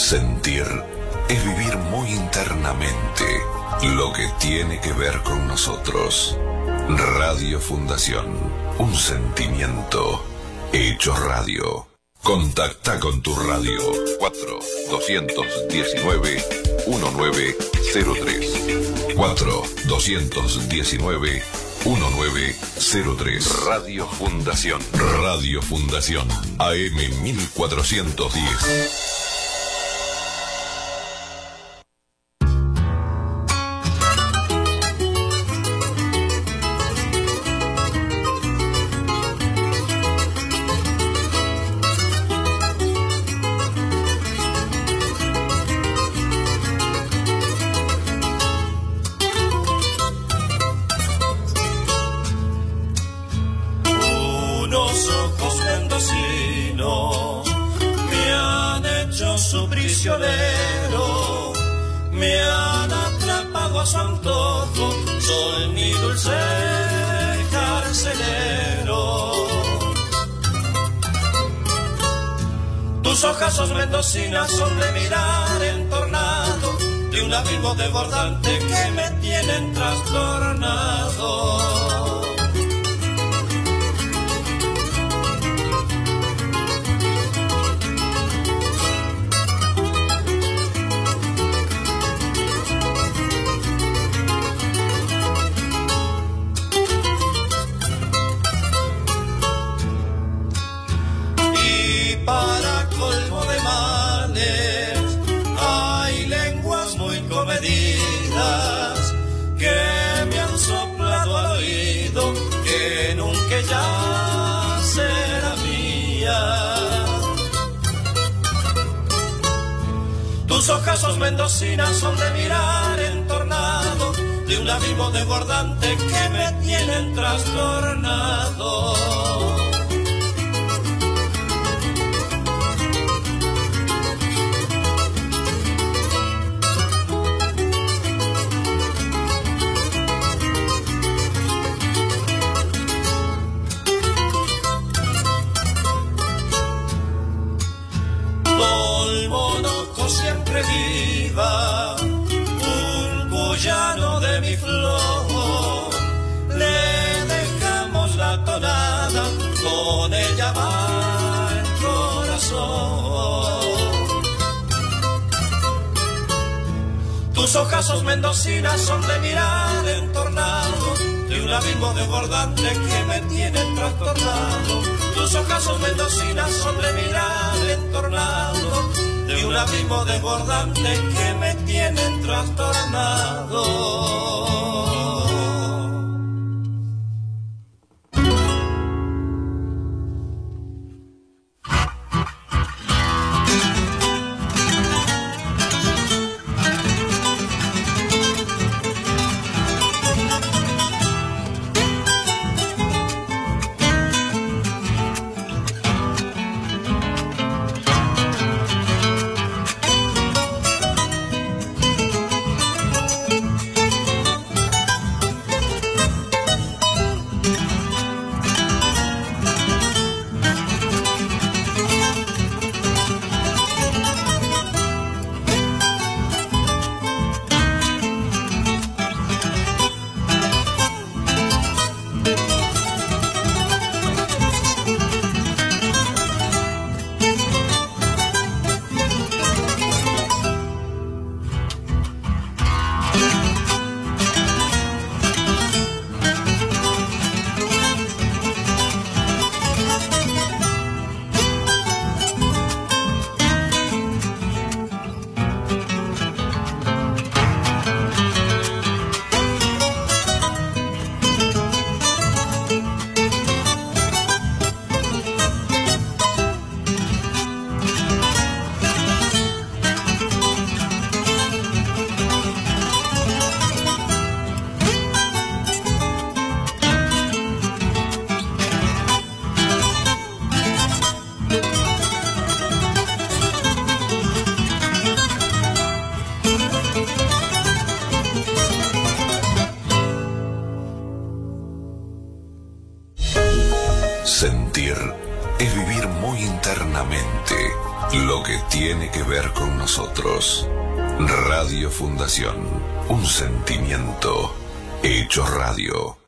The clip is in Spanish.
Sentir es vivir muy internamente lo que tiene que ver con nosotros. Radio Fundación, un sentimiento hecho radio. Contacta con tu radio 4-219-1903 4-219-1903. Radio Fundación. Radio Fundación AM 1410. Ojazos mendocinas son de mirar en tornado, de un abismo desbordante que me tienen trastornado. Que me han soplado al oído que nunca ya será mía. Tus ojazos mendocinas son de mirar en tornado, de un abismo desbordante que me tienen trastornado. Siempre viva, un cuyano de mi flor, le dejamos la tonada, con ella va el corazón. Tus ojazos mendocinas son de mirar en tornado, de un abismo desbordante que me tienen trastornado. Tus ojazos mendocinas son de mirar en tornado, de un abismo desbordante que me tienen trastornado. Sentir es vivir muy internamente lo que tiene que ver con nosotros. Radio Fundación, un sentimiento hecho radio.